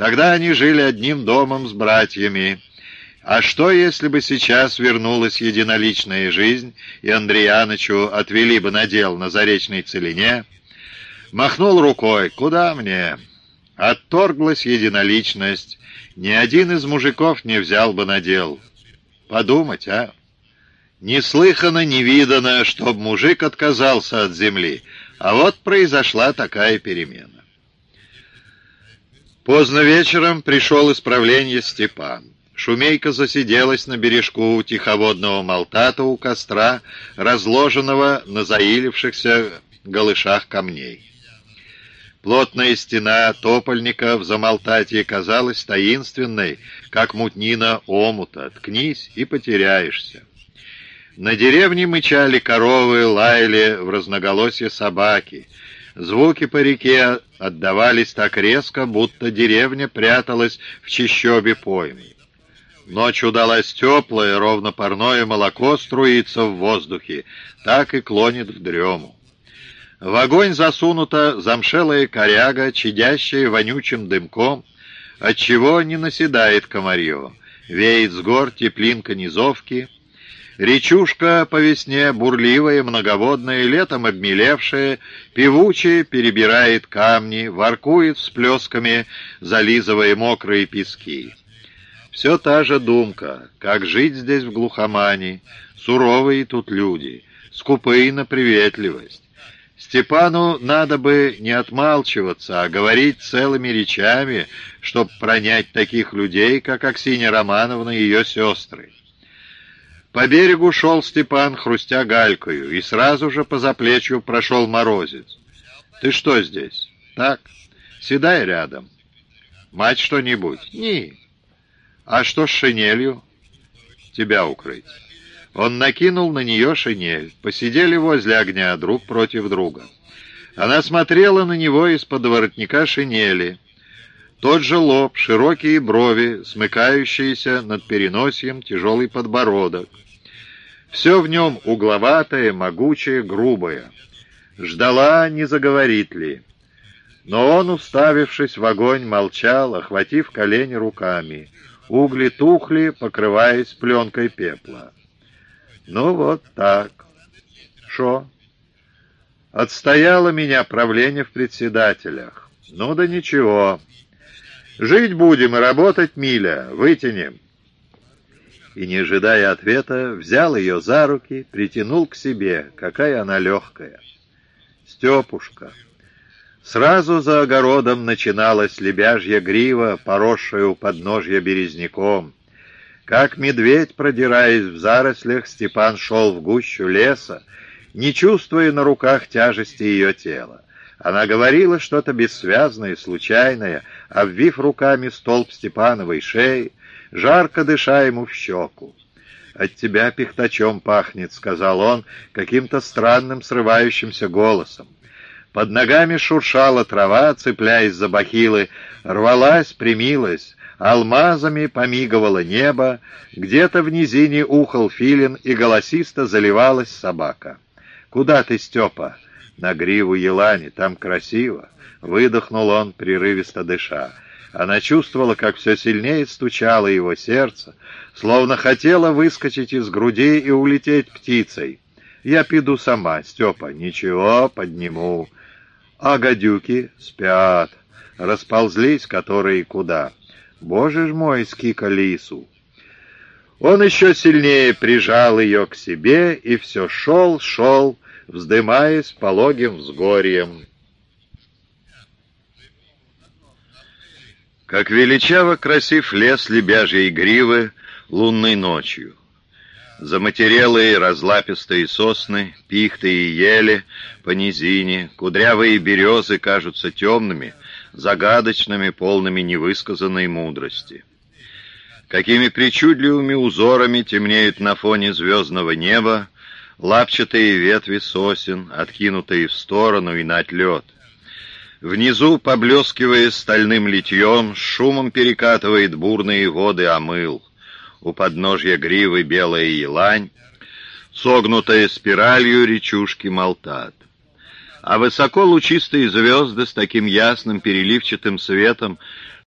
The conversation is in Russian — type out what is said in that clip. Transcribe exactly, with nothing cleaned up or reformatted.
Тогда они жили одним домом с братьями. А что, если бы сейчас вернулась единоличная жизнь, и Андреянычу отвели бы надел на Заречной целине? Махнул рукой: «Куда мне?» Отторглась единоличность. Ни один из мужиков не взял бы надел. Подумать, а? Неслыханно, невиданно, чтоб мужик отказался от земли. А вот произошла такая перемена. Поздно вечером пришел из правления Степан. Шумейка засиделась на бережку тиховодного Малтата у костра, разложенного на заилившихся голышах камней. Плотная стена топольника в Замалтатье казалась таинственной, как мутнина омута. Ткнись и потеряешься. На деревне мычали коровы, лаяли в разноголосье собаки. Звуки по реке отдавались так резко, будто деревня пряталась в чащобе поймы. Ночь удалась теплая, ровно парное молоко струится в воздухе, так и клонит в дрему. В огонь засунута замшелая коряга, чадящая вонючим дымком, отчего не наседает комарье. Веет с гор теплинка низовки. Речушка по весне бурливая, многоводная, летом обмелевшая, певучая, перебирает камни, воркует всплесками, зализывая мокрые пески. Все та же думка, как жить здесь в глухомане. Суровые тут люди, скупые на приветливость. Степану надо бы не отмалчиваться, а говорить целыми речами, чтоб пронять таких людей, как Аксинья Романовна и ее сестры. По берегу шел Степан, хрустя галькою, и сразу же по заплечью прошел Морозец. «Ты что здесь?» «Так, седай рядом». «Мать что-нибудь?» «Ни». «А что с шинелью?» «Тебя укрыть». Он накинул на нее шинель. Посидели возле огня друг против друга. Она смотрела на него из-под воротника шинели. Тот же лоб, широкие брови, смыкающиеся над переносием, тяжелый подбородок. Все в нем угловатое, могучее, грубое. Ждала, не заговорит ли. Но он, уставившись в огонь, молчал, охватив колени руками. Угли тухли, покрываясь пленкой пепла. «Ну вот так. Шо? Отстояло меня правление в председателях. Ну да ничего. Жить будем и работать, миля, вытянем». И, не ожидая ответа, взял ее за руки, притянул к себе. Какая она легкая. Степушка. Сразу за огородом начиналась лебяжья грива, поросшая у подножья березняком. Как медведь, продираясь в зарослях, Степан шел в гущу леса, не чувствуя на руках тяжести ее тела. Она говорила что-то бессвязное, случайное, обвив руками столб Степановой шеи, жарко дыша ему в щеку. «От тебя пихтачом пахнет», — сказал он каким-то странным срывающимся голосом. Под ногами шуршала трава, цепляясь за бахилы, рвалась, примилась, алмазами помиговало небо, где-то в низине ухал филин и голосисто заливалась собака. «Куда ты, Степа?» «На гриву елани, там красиво», — выдохнул он, прерывисто дыша. Она чувствовала, как все сильнее стучало его сердце, словно хотела выскочить из груди и улететь птицей. «Я пойду сама, Степа». «Ничего, подниму». «А гадюки?» «Спят. Расползлись, которые куда». «Боже ж мой, скика лису!» Он еще сильнее прижал ее к себе и все шел, шел, вздымаясь пологим взгорьем. Как величаво красив лес лебяжьей гривы лунной ночью. Заматерелые разлапистые сосны, пихты и ели по низине, кудрявые березы кажутся темными, загадочными, полными невысказанной мудрости. Какими причудливыми узорами темнеют на фоне звездного неба лапчатые ветви сосен, откинутые в сторону и на отлет. Внизу, поблескивая стальным литьем, с шумом перекатывает бурные воды омыл. У подножья гривы белая елань, согнутая спиралью речушки Малтат. А высоко лучистые звезды с таким ясным переливчатым светом,